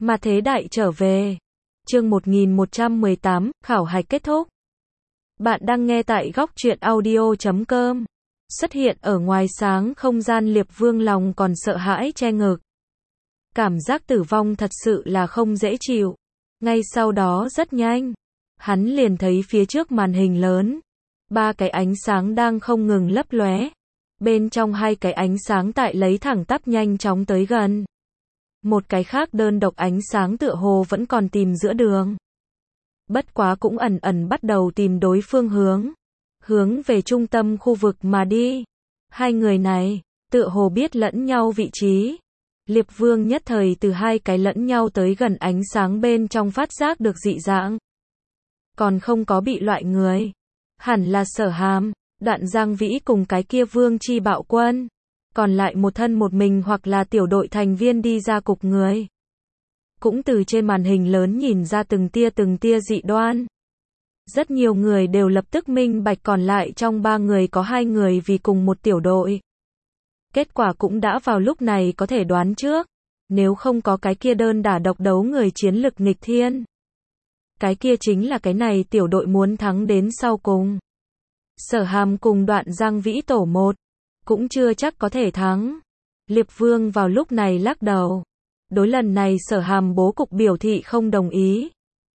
Mà thế đại trở về. Chương 1118, khảo hạch kết thúc. Bạn đang nghe tại góc truyện audio.com. Xuất hiện ở ngoài sáng không gian, Liệp Vương lòng còn sợ hãi che ngực. Cảm giác tử vong thật sự là không dễ chịu. Ngay sau đó rất nhanh, hắn liền thấy phía trước màn hình lớn, ba cái ánh sáng đang không ngừng lấp lóe. Bên trong hai cái ánh sáng tại lấy thẳng tắp nhanh chóng tới gần. Một cái khác đơn độc ánh sáng tựa hồ vẫn còn tìm giữa đường. Bất quá cũng ẩn ẩn bắt đầu tìm đối phương hướng về trung tâm khu vực mà đi. Hai người này, tựa hồ biết lẫn nhau vị trí. Liệp Vương nhất thời từ hai cái lẫn nhau tới gần ánh sáng bên trong phát giác được dị dạng. Còn không có bị loại người. Hẳn là Sở Hàm, Đoạn Giang Vĩ cùng cái kia Vương Chi Bạo Quân. Còn lại một thân một mình hoặc là tiểu đội thành viên đi ra cục người. Cũng từ trên màn hình lớn nhìn ra từng tia dị đoan. Rất nhiều người đều lập tức minh bạch, còn lại trong ba người có hai người vì cùng một tiểu đội. Kết quả cũng đã vào lúc này có thể đoán trước. Nếu không có cái kia đơn đả độc đấu người chiến lực nghịch thiên. Cái kia chính là cái này tiểu đội muốn thắng đến sau cùng. Sở Hàm cùng Đoạn Giang Vĩ tổ một. Cũng chưa chắc có thể thắng. Liệp Vương vào lúc này lắc đầu. Đối lần này Sở Hàm bố cục biểu thị không đồng ý.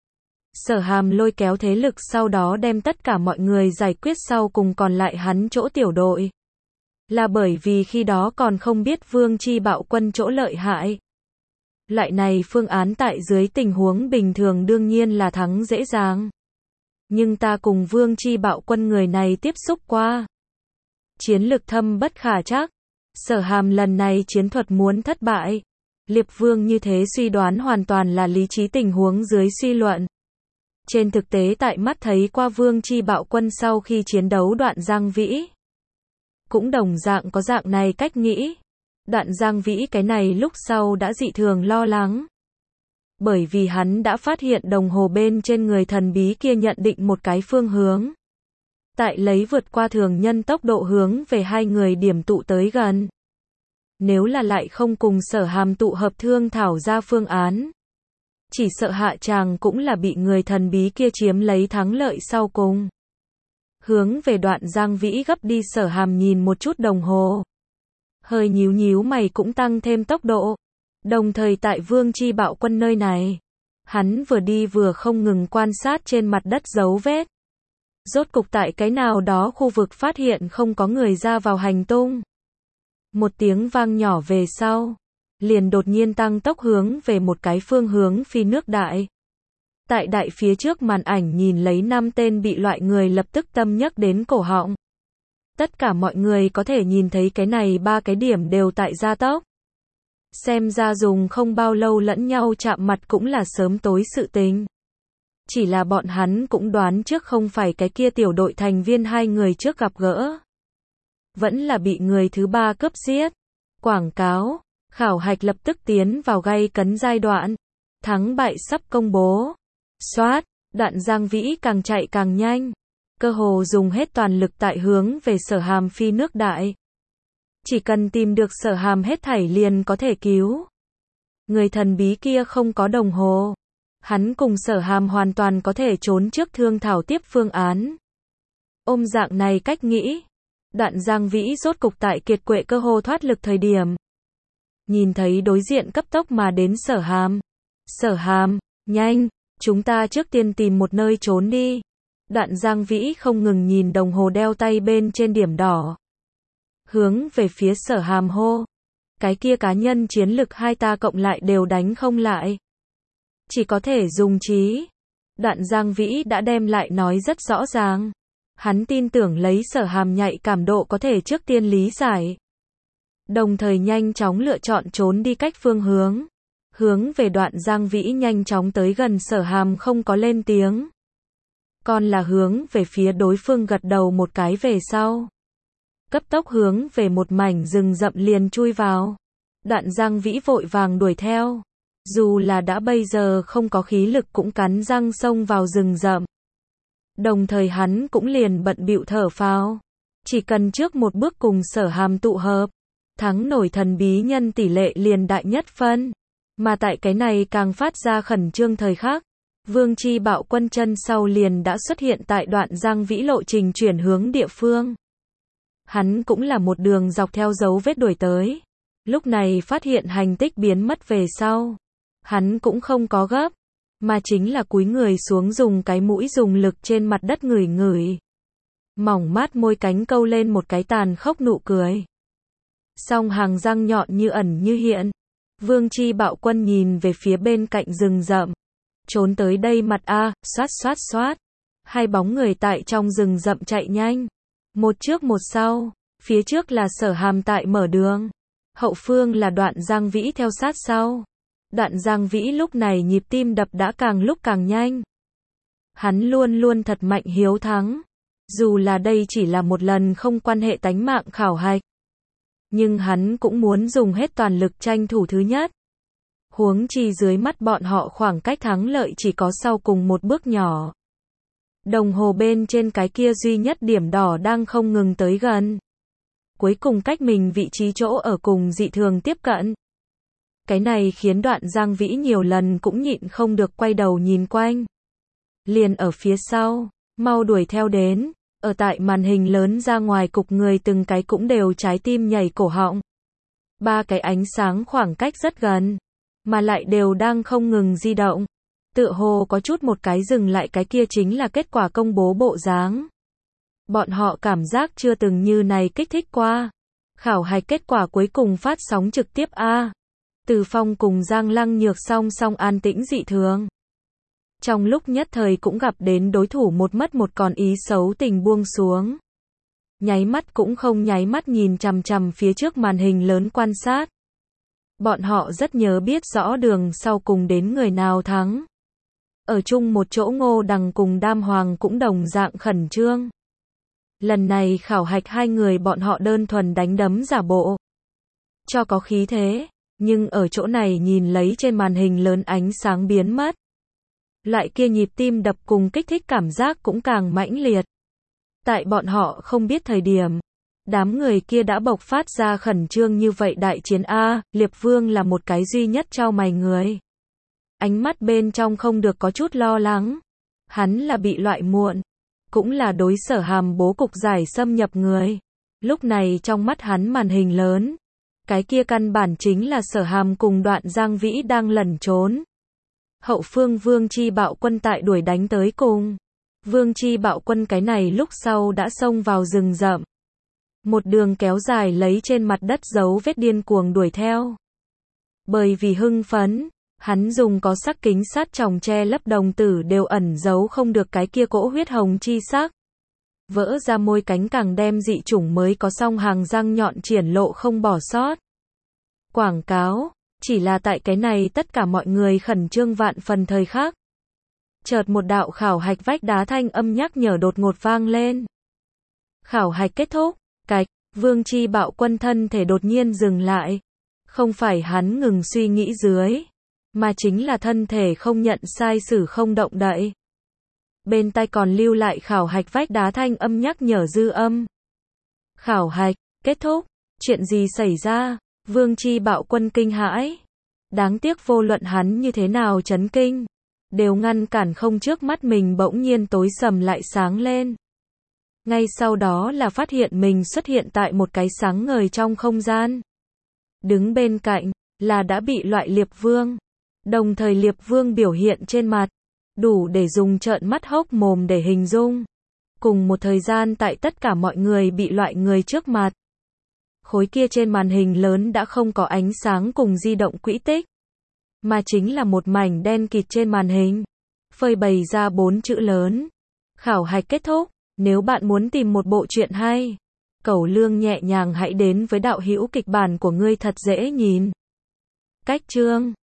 Sở Hàm lôi kéo thế lực sau đó đem tất cả mọi người giải quyết sau cùng còn lại hắn chỗ tiểu đội. Là bởi vì khi đó còn không biết Vương Chi Bạo Quân chỗ lợi hại. Loại này phương án tại dưới tình huống bình thường đương nhiên là thắng dễ dàng. Nhưng ta cùng Vương Chi Bạo Quân người này tiếp xúc qua. Chiến lực thâm bất khả trắc. Sở Hàm lần này chiến thuật muốn thất bại. Liệp Vương như thế suy đoán hoàn toàn là lý trí tình huống dưới suy luận. Trên thực tế tại mắt thấy qua Vương Chi Bạo Quân sau khi chiến đấu Đoạn Giang Vĩ. Cũng đồng dạng có dạng này cách nghĩ. Đoạn Giang Vĩ cái này lúc sau đã dị thường lo lắng. Bởi vì hắn đã phát hiện đồng hồ bên trên người thần bí kia nhận định một cái phương hướng. Tại lấy vượt qua thường nhân tốc độ hướng về hai người điểm tụ tới gần. Nếu là lại không cùng Sở Hàm tụ hợp thương thảo ra phương án. Chỉ sợ hạ tràng cũng là bị người thần bí kia chiếm lấy thắng lợi sau cùng. Hướng về Đoạn Giang Vĩ gấp đi, Sở Hàm nhìn một chút đồng hồ. Hơi nhíu mày cũng tăng thêm tốc độ. Đồng thời tại Vương Chi Bạo Quân nơi này. Hắn vừa đi vừa không ngừng quan sát trên mặt đất dấu vết. Rốt cục tại cái nào đó khu vực phát hiện không có người ra vào hành tung. Một tiếng vang nhỏ về sau. Liền đột nhiên tăng tốc hướng về một cái phương hướng phi nước đại. Tại đại phía trước màn ảnh nhìn lấy 5 tên bị loại người lập tức tâm nhắc đến cổ họng. Tất cả mọi người có thể nhìn thấy cái này ba cái điểm đều tại gia tốc. Xem ra dùng không bao lâu lẫn nhau chạm mặt cũng là sớm tối sự tình. Chỉ là bọn hắn cũng đoán trước không phải cái kia tiểu đội thành viên hai người trước gặp gỡ. Vẫn là bị người thứ ba cướp giết. Quảng cáo, khảo hạch lập tức tiến vào gay cấn giai đoạn. Thắng bại sắp công bố. Soát, Đoạn Giang Vĩ càng chạy càng nhanh. Cơ hồ dùng hết toàn lực tại hướng về Sở Hàm phi nước đại. Chỉ cần tìm được Sở Hàm hết thảy liền có thể cứu. Người thần bí kia không có đồng hồ. Hắn cùng Sở Hàm hoàn toàn có thể trốn trước thương thảo tiếp phương án. Ôm dạng này cách nghĩ. Đoạn Giang Vĩ rốt cục tại kiệt quệ cơ hồ thoát lực thời điểm. Nhìn thấy đối diện cấp tốc mà đến Sở Hàm. Sở Hàm, nhanh, chúng ta trước tiên tìm một nơi trốn đi. Đoạn Giang Vĩ không ngừng nhìn đồng hồ đeo tay bên trên điểm đỏ. Hướng về phía Sở Hàm hô. Cái kia cá nhân chiến lực hai ta cộng lại đều đánh không lại. Chỉ có thể dùng trí. Đoạn Giang Vĩ đã đem lại nói rất rõ ràng. Hắn tin tưởng lấy Sở Hàm nhạy cảm độ có thể trước tiên lý giải. Đồng thời nhanh chóng lựa chọn trốn đi cách phương hướng. Hướng về Đoạn Giang Vĩ nhanh chóng tới gần Sở Hàm không có lên tiếng. Còn là hướng về phía đối phương gật đầu một cái về sau. Cấp tốc hướng về một mảnh rừng rậm liền chui vào. Đoạn Giang Vĩ vội vàng đuổi theo. Dù là đã bây giờ không có khí lực cũng cắn răng xông vào rừng rậm. Đồng thời hắn cũng liền bận bịu thở phào. Chỉ cần trước một bước cùng Sở Hàm tụ hợp. Thắng nổi thần bí nhân tỷ lệ liền đại nhất phân. Mà tại cái này càng phát ra khẩn trương thời khắc, Vương Chi Bạo Quân chân sau liền đã xuất hiện tại đoạn Giang Vĩ lộ trình chuyển hướng địa phương. Hắn cũng là một đường dọc theo dấu vết đuổi tới. Lúc này phát hiện hành tích biến mất về sau. Hắn cũng không có gấp, mà chính là cúi người xuống dùng cái mũi dùng lực trên mặt đất ngửi ngửi. Mỏng mát môi cánh câu lên một cái tàn khốc nụ cười. Song hàng răng nhọn như ẩn như hiện. Vương Chi Bạo Quân nhìn về phía bên cạnh rừng rậm. Trốn tới đây mặt a, xoát xoát xoát. Hai bóng người tại trong rừng rậm chạy nhanh. Một trước một sau, phía trước là Sở Hàm tại mở đường. Hậu phương là Đoạn Giang Vĩ theo sát sau. Đoạn Giang Vĩ lúc này nhịp tim đập đã càng lúc càng nhanh. Hắn luôn luôn thật mạnh hiếu thắng. Dù là đây chỉ là một lần không quan hệ tánh mạng khảo hạch. Nhưng hắn cũng muốn dùng hết toàn lực tranh thủ thứ nhất. Huống chi dưới mắt bọn họ khoảng cách thắng lợi chỉ có sau cùng một bước nhỏ. Đồng hồ bên trên cái kia duy nhất điểm đỏ đang không ngừng tới gần. Cuối cùng cách mình vị trí chỗ ở cùng dị thường tiếp cận. Cái này khiến Đoạn Giang Vĩ nhiều lần cũng nhịn không được quay đầu nhìn quanh. Liền ở phía sau, mau đuổi theo đến. Ở tại màn hình lớn ra ngoài cục người từng cái cũng đều trái tim nhảy cổ họng. Ba cái ánh sáng khoảng cách rất gần, mà lại đều đang không ngừng di động. Tựa hồ có chút một cái dừng lại cái kia chính là kết quả công bố bộ dáng. Bọn họ cảm giác chưa từng như này kích thích qua. Khảo hạch kết quả cuối cùng phát sóng trực tiếp a. Từ Phong cùng Giang Lăng Nhược song song an tĩnh dị thường. Trong lúc nhất thời cũng gặp đến đối thủ một mất một còn ý xấu tình buông xuống. Nháy mắt cũng không nháy mắt nhìn chằm chằm phía trước màn hình lớn quan sát. Bọn họ rất nhớ biết rõ đường sau cùng đến người nào thắng. Ở chung một chỗ Ngô Đằng cùng Đam Hoàng cũng đồng dạng khẩn trương. Lần này khảo hạch hai người bọn họ đơn thuần đánh đấm giả bộ. Cho có khí thế, nhưng ở chỗ này nhìn lấy trên màn hình lớn ánh sáng biến mất. Loại kia nhịp tim đập cùng kích thích cảm giác cũng càng mãnh liệt. Tại bọn họ không biết thời điểm, đám người kia đã bộc phát ra khẩn trương như vậy đại chiến a. Liệp Vương là một cái duy nhất trao mày người. Ánh mắt bên trong không được có chút lo lắng. Hắn là bị loại muộn, cũng là đối Sở Hàm bố cục giải xâm nhập người. Lúc này trong mắt hắn màn hình lớn, cái kia căn bản chính là Sở Hàm cùng Đoạn Giang Vĩ đang lẩn trốn. Hậu phương Vương Chi Bạo Quân tại đuổi đánh tới cùng. Vương Chi Bạo Quân cái này lúc sau đã xông vào rừng rậm. Một đường kéo dài lấy trên mặt đất dấu vết điên cuồng đuổi theo. Bởi vì hưng phấn, hắn dùng có sắc kính sát tròng che lấp đồng tử đều ẩn giấu không được cái kia cỗ huyết hồng chi sắc. Vỡ ra môi cánh càng đem dị chủng mới có song hàng răng nhọn triển lộ không bỏ sót. Quảng cáo, chỉ là tại cái này tất cả mọi người khẩn trương vạn phần thời khắc. Chợt một đạo khảo hạch vách đá thanh âm nhắc nhở đột ngột vang lên. Khảo hạch kết thúc, cạch, Vương Chi Bạo Quân thân thể đột nhiên dừng lại. Không phải hắn ngừng suy nghĩ dưới, mà chính là thân thể không nhận sai sử không động đậy. Bên tai còn lưu lại khảo hạch vách đá thanh âm nhắc nhở dư âm. Khảo hạch, kết thúc, chuyện gì xảy ra? Vương Chi Bạo Quân kinh hãi. Đáng tiếc vô luận hắn như thế nào chấn kinh, đều ngăn cản không trước mắt mình bỗng nhiên tối sầm lại sáng lên. Ngay sau đó là phát hiện mình xuất hiện tại một cái sáng ngời trong không gian. Đứng bên cạnh, là đã bị loại Liệp Vương. Đồng thời Liệp Vương biểu hiện trên mặt, đủ để dùng trợn mắt hốc mồm để hình dung. Cùng một thời gian tại tất cả mọi người bị loại người trước mặt. Khối kia trên màn hình lớn đã không có ánh sáng cùng di động quỹ tích, mà chính là một mảnh đen kịt trên màn hình. Phơi bày ra 4 chữ lớn. Khảo hạch kết thúc, nếu bạn muốn tìm một bộ truyện hay, Cẩu Lương nhẹ nhàng hãy đến với đạo hữu kịch bản của ngươi thật dễ nhìn. Cách chương